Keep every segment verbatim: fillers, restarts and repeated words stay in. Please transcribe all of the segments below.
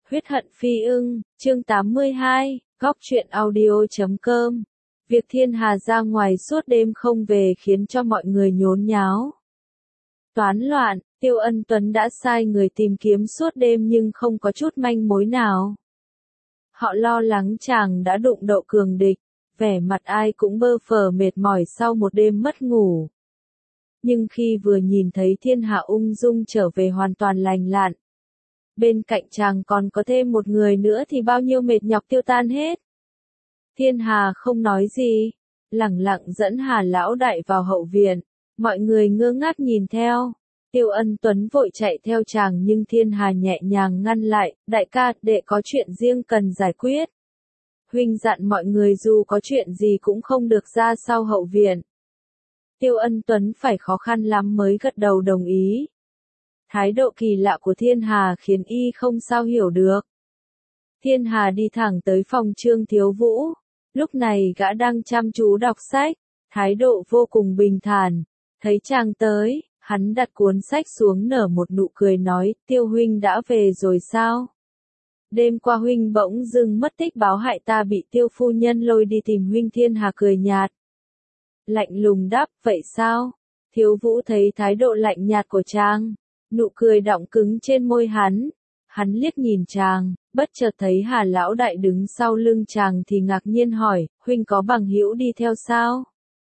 Huyết hận phi ưng, chương tám mươi hai, góc truyện audio chấm com. Việc Thiên Hà ra ngoài suốt đêm không về khiến cho mọi người nhốn nháo. Toán loạn, Tiêu Ân Tuấn đã sai người tìm kiếm suốt đêm nhưng không có chút manh mối nào. Họ lo lắng chàng đã đụng độ cường địch, vẻ mặt ai cũng bơ phờ mệt mỏi sau một đêm mất ngủ. Nhưng khi vừa nhìn thấy Thiên Hà ung dung trở về hoàn toàn lành lặn, bên cạnh chàng còn có thêm một người nữa thì bao nhiêu mệt nhọc tiêu tan hết. Thiên Hà không nói gì, lẳng lặng dẫn Hà lão đại vào hậu viện, mọi người ngơ ngác nhìn theo. Tiêu Ân Tuấn vội chạy theo chàng nhưng Thiên Hà nhẹ nhàng ngăn lại, đại ca, đệ có chuyện riêng cần giải quyết. Huynh dặn mọi người dù có chuyện gì cũng không được ra sau hậu viện. Tiêu Ân Tuấn phải khó khăn lắm mới gật đầu đồng ý. Thái độ kỳ lạ của Thiên Hà khiến y không sao hiểu được. Thiên Hà đi thẳng tới phòng Trương Thiếu Vũ. Lúc này gã đang chăm chú đọc sách, thái độ vô cùng bình thản. Thấy chàng tới, hắn đặt cuốn sách xuống nở một nụ cười nói, Tiêu huynh đã về rồi sao? Đêm qua huynh bỗng dưng mất tích báo hại ta bị Tiêu phu nhân lôi đi tìm huynh. Thiên Hà cười nhạt. Lạnh lùng đáp, vậy sao? Thiếu Vũ thấy thái độ lạnh nhạt của chàng, nụ cười đọng cứng trên môi hắn. Hắn liếc nhìn chàng, bất chợt thấy Hà lão đại đứng sau lưng chàng thì ngạc nhiên hỏi, huynh có bằng hữu đi theo sao?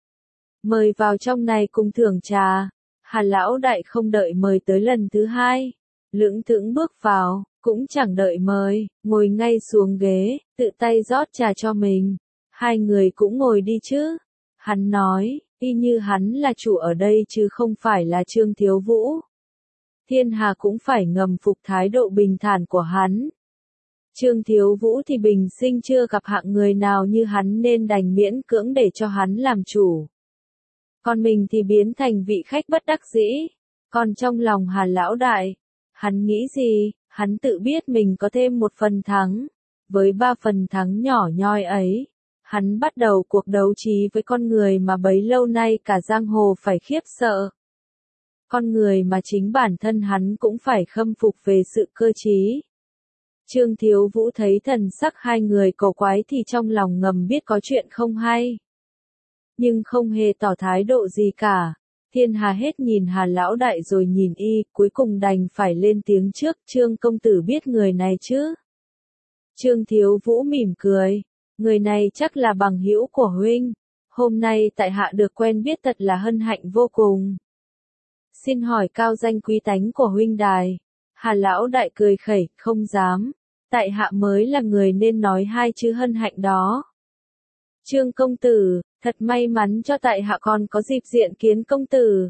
Mời vào trong này cùng thưởng trà. Hà lão đại không đợi mời tới lần thứ hai, lững thững bước vào, cũng chẳng đợi mời, ngồi ngay xuống ghế, tự tay rót trà cho mình. Hai người cũng ngồi đi chứ. Hắn nói, y như hắn là chủ ở đây chứ không phải là Trương Thiếu Vũ. Thiên Hà cũng phải ngầm phục thái độ bình thản của hắn. Trương Thiếu Vũ thì bình sinh chưa gặp hạng người nào như hắn nên đành miễn cưỡng để cho hắn làm chủ. Còn mình thì biến thành vị khách bất đắc dĩ. Còn trong lòng Hà lão đại, hắn nghĩ gì, hắn tự biết mình có thêm một phần thắng. Với ba phần thắng nhỏ nhoi ấy, hắn bắt đầu cuộc đấu trí với con người mà bấy lâu nay cả giang hồ phải khiếp sợ. Con người mà chính bản thân hắn cũng phải khâm phục về sự cơ trí. Trương Thiếu Vũ thấy thần sắc hai người cầu quái thì trong lòng ngầm biết có chuyện không hay. Nhưng không hề tỏ thái độ gì cả. Thiên Hà hết nhìn Hà lão đại rồi nhìn y, cuối cùng đành phải lên tiếng trước, Trương công tử biết người này chứ? Trương Thiếu Vũ mỉm cười, người này chắc là bằng hữu của huynh. Hôm nay tại hạ được quen biết thật là hân hạnh vô cùng. Xin hỏi cao danh quý tánh của huynh đài. Hà lão đại cười khẩy, không dám. Tại hạ mới là người nên nói hai chữ hân hạnh đó. Trương công tử, thật may mắn cho tại hạ còn có dịp diện kiến công tử.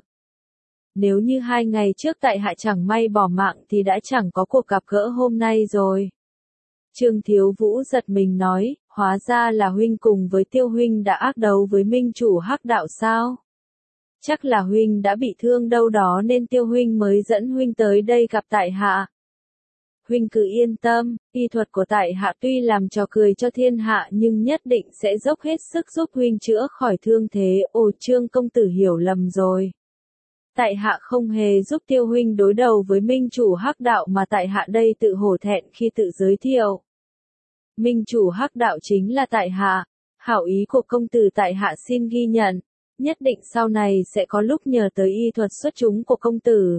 Nếu như hai ngày trước tại hạ chẳng may bỏ mạng thì đã chẳng có cuộc gặp gỡ hôm nay rồi. Trương Thiếu Vũ giật mình nói, hóa ra là huynh cùng với Tiêu huynh đã ác đấu với minh chủ Hắc đạo sao? Chắc là huynh đã bị thương đâu đó nên Tiêu huynh mới dẫn huynh tới đây gặp tại hạ. Huynh cứ yên tâm, y thuật của tại hạ tuy làm trò cười cho thiên hạ nhưng nhất định sẽ dốc hết sức giúp huynh chữa khỏi thương thế. Ồ, Trương công tử hiểu lầm rồi. Tại hạ không hề giúp Tiêu huynh đối đầu với minh chủ Hắc đạo mà tại hạ đây tự hổ thẹn khi tự giới thiệu. Minh chủ Hắc đạo chính là tại hạ. Hảo ý của công tử tại hạ xin ghi nhận. Nhất định sau này sẽ có lúc nhờ tới y thuật xuất chúng của công tử.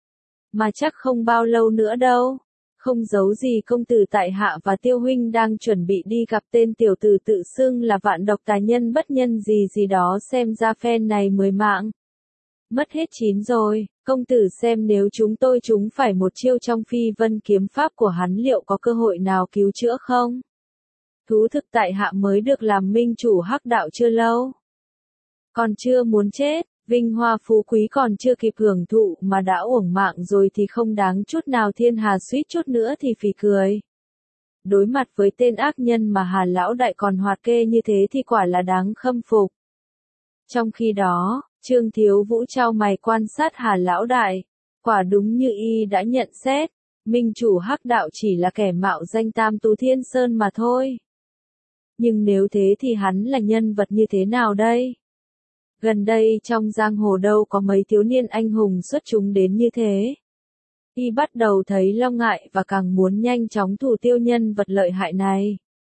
Mà chắc không bao lâu nữa đâu. Không giấu gì công tử tại hạ và Tiêu huynh đang chuẩn bị đi gặp tên tiểu tử tự xưng là vạn độc tà nhân bất nhân gì gì đó, xem ra phen này mười mạng. Mất hết chín rồi, công tử xem nếu chúng tôi trúng phải một chiêu trong phi vân kiếm pháp của hắn liệu có cơ hội nào cứu chữa không? Thú thực tại hạ mới được làm minh chủ Hắc đạo chưa lâu. Còn chưa muốn chết, vinh hoa phú quý còn chưa kịp hưởng thụ mà đã uổng mạng rồi thì không đáng chút nào. Thiên Hà suýt chút nữa thì phì cười. Đối mặt với tên ác nhân mà Hà lão đại còn hoạt kê như thế thì quả là đáng khâm phục. Trong khi đó, Trương Thiếu Vũ chau mày quan sát Hà lão đại. Quả đúng như y đã nhận xét, minh chủ Hắc đạo chỉ là kẻ mạo danh Tam Tú Thiên Sơn mà thôi. Nhưng nếu thế thì hắn là nhân vật như thế nào đây? Gần đây trong giang hồ đâu có mấy thiếu niên anh hùng xuất chúng đến như thế. Y bắt đầu thấy lo ngại và càng muốn nhanh chóng thủ tiêu nhân vật lợi hại này.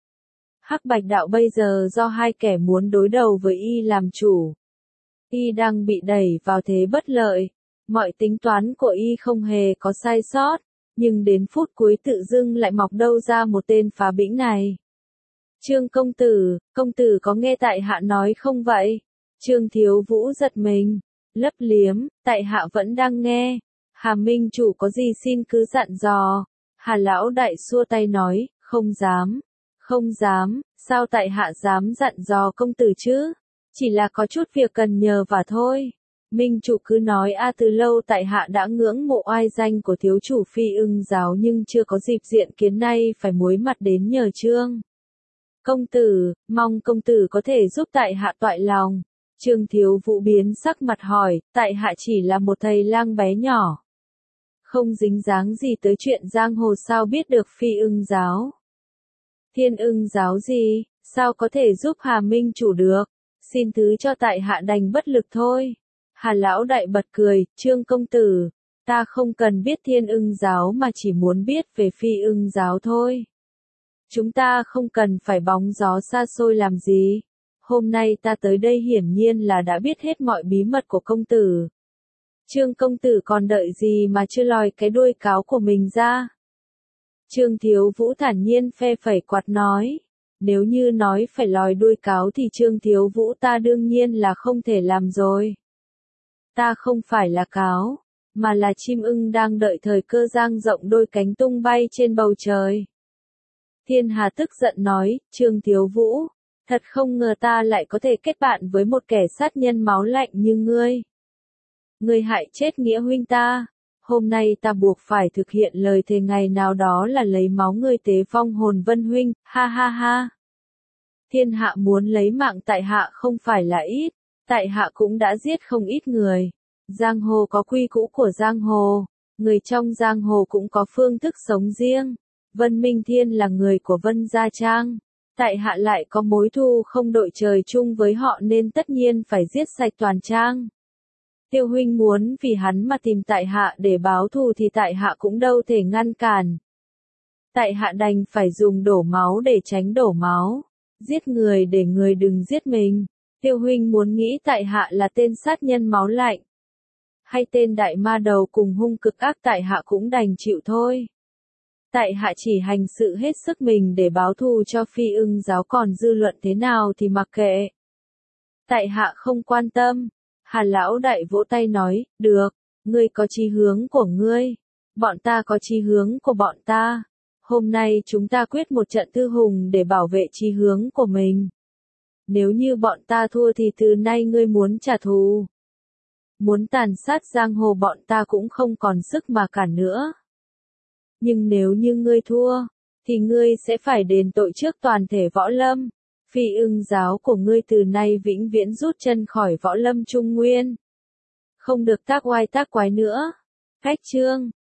Hắc Bạch đạo bây giờ do hai kẻ muốn đối đầu với Y làm chủ. Y đang bị đẩy vào thế bất lợi. Mọi tính toán của Y không hề có sai sót, nhưng đến phút cuối tự dưng lại mọc đâu ra một tên phá bĩnh này. Trương công tử, công tử có nghe tại hạ nói không vậy? Trương Thiếu Vũ giật mình, lấp liếm, tại hạ vẫn đang nghe. Hà Minh chủ có gì xin cứ dặn dò. Hà lão đại xua tay nói, không dám, không dám, sao tại hạ dám dặn dò công tử chứ? Chỉ là có chút việc cần nhờ và thôi. Minh chủ cứ nói a từ lâu tại hạ đã ngưỡng mộ oai danh của thiếu chủ Phi Ưng giáo nhưng chưa có dịp diện kiến, nay phải muối mặt đến nhờ Trương công tử, mong công tử có thể giúp tại hạ toại lòng. Trương Thiếu Vũ biến sắc mặt hỏi, tại hạ chỉ là một thầy lang bé nhỏ, không dính dáng gì tới chuyện giang hồ, sao biết được Phi Ưng giáo? Thiên Ưng giáo gì, sao có thể giúp Hà Minh chủ được? Xin thứ cho tại hạ đành bất lực thôi. Hà lão đại bật cười, Trương công tử, ta không cần biết Thiên Ưng giáo mà chỉ muốn biết về Phi Ưng giáo thôi. Chúng ta không cần phải bóng gió xa xôi làm gì. Hôm nay ta tới đây hiển nhiên là đã biết hết mọi bí mật của công tử. Trương công tử còn đợi gì mà chưa lòi cái đuôi cáo của mình ra? Trương Thiếu Vũ thản nhiên phe phẩy quạt nói. Nếu như nói phải lòi đuôi cáo thì Trương Thiếu Vũ ta đương nhiên là không thể làm rồi. Ta không phải là cáo, mà là chim ưng đang đợi thời cơ dang rộng đôi cánh tung bay trên bầu trời. Thiên Hà tức giận nói, Trương Thiếu Vũ, thật không ngờ ta lại có thể kết bạn với một kẻ sát nhân máu lạnh như ngươi. Ngươi hại chết nghĩa huynh ta, hôm nay ta buộc phải thực hiện lời thề ngày nào đó là lấy máu ngươi tế vong hồn Vân huynh, ha ha ha. Thiên hạ muốn lấy mạng tại hạ không phải là ít, tại hạ cũng đã giết không ít người. Giang hồ có quy củ của giang hồ, người trong giang hồ cũng có phương thức sống riêng. Vân Minh Thiên là người của Vân Gia Trang, tại hạ lại có mối thù không đội trời chung với họ nên tất nhiên phải giết sạch toàn trang. Tiêu huynh muốn vì hắn mà tìm tại hạ để báo thù thì tại hạ cũng đâu thể ngăn cản. Tại hạ đành phải dùng đổ máu để tránh đổ máu, giết người để người đừng giết mình. Tiêu huynh muốn nghĩ tại hạ là tên sát nhân máu lạnh, hay tên đại ma đầu cùng hung cực ác, tại hạ cũng đành chịu thôi. Tại hạ chỉ hành sự hết sức mình để báo thù cho Phi Ưng giáo, còn dư luận thế nào thì mặc kệ. Tại hạ không quan tâm. Hà lão đại vỗ tay nói, được, ngươi có chí hướng của ngươi, bọn ta có chí hướng của bọn ta. Hôm nay chúng ta quyết một trận thư hùng để bảo vệ chí hướng của mình. Nếu như bọn ta thua thì từ nay ngươi muốn trả thù, muốn tàn sát giang hồ, bọn ta cũng không còn sức mà cản nữa. Nhưng nếu như ngươi thua, thì ngươi sẽ phải đền tội trước toàn thể võ lâm. Phi Ưng giáo của ngươi từ nay vĩnh viễn rút chân khỏi võ lâm Trung Nguyên. Không được tác oai tác quái nữa. Cách chương